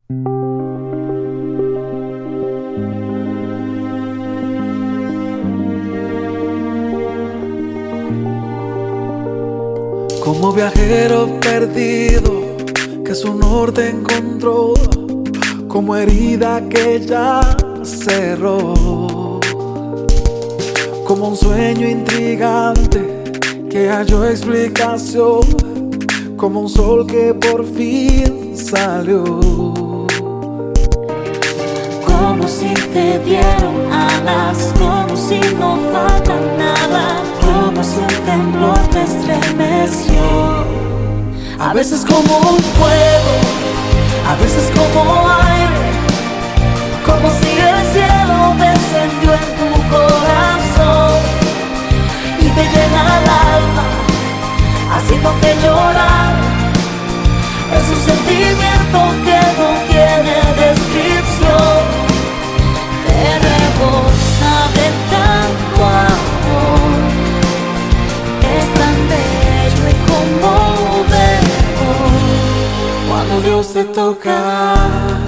Como viajero perdido que su norte encontró, como herida que ya cerró, como un sueño intrigante que halló explicación, como un sol que por fin salió. Como si te dieron alas, como si no falta nada, como si un temblor te estremeció. A veces como un fuego, a veces como aire, como si el cielo descendió en tu corazón y te llena el alma, haciéndote llorar. Es un sentimiento que no tiene descripción, te rebosa de tanto amor. Es tan bello y conmovedor cuando Dios te toca.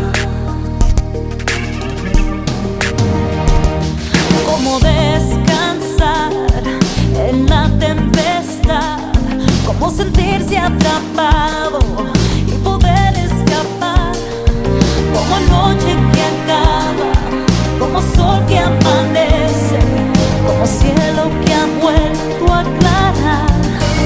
Como descansar en la tempestad, como sentirse atrapado y poder escapar, como noche que acaba, como sol que amanece, como cielo que ha vuelto a aclarar.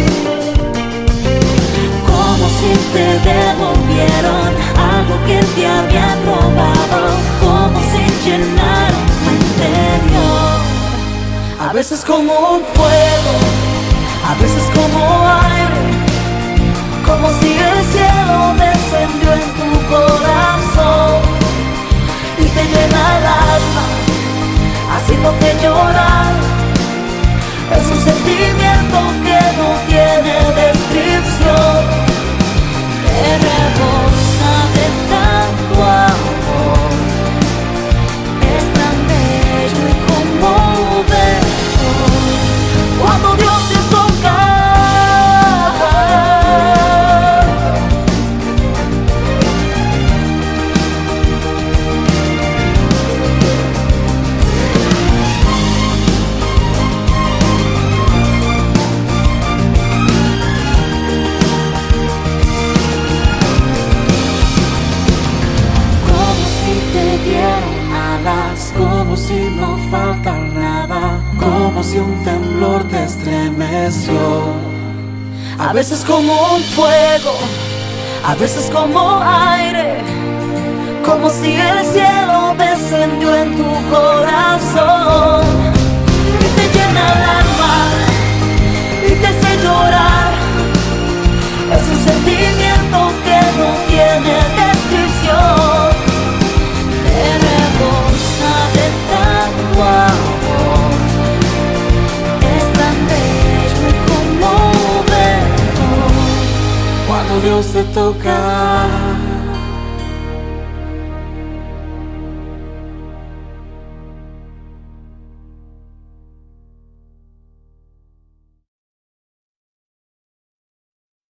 Como si te devolvieron algo que te habían robado, como si llenaron tu interior. A veces como un fuego, a veces como aire, como si el cielo descendió en tu corazón y te llena el alma, haciéndote llorar. Es un sentimiento que no tiene descripción, te rebosa de tanto amor. Es tan bello y conmovedor cuando Dios te toca. como si no falta nada, como si un temblor te estremeció. A veces como un fuego, a veces como aire, como si el cielo descendió en tu corazón y te llena el alma y te hace llorar. Es un sentimiento que no tiene descripción, te rebosa de tanto amor. Es tan bello y conmovedor cuando Dios te toca.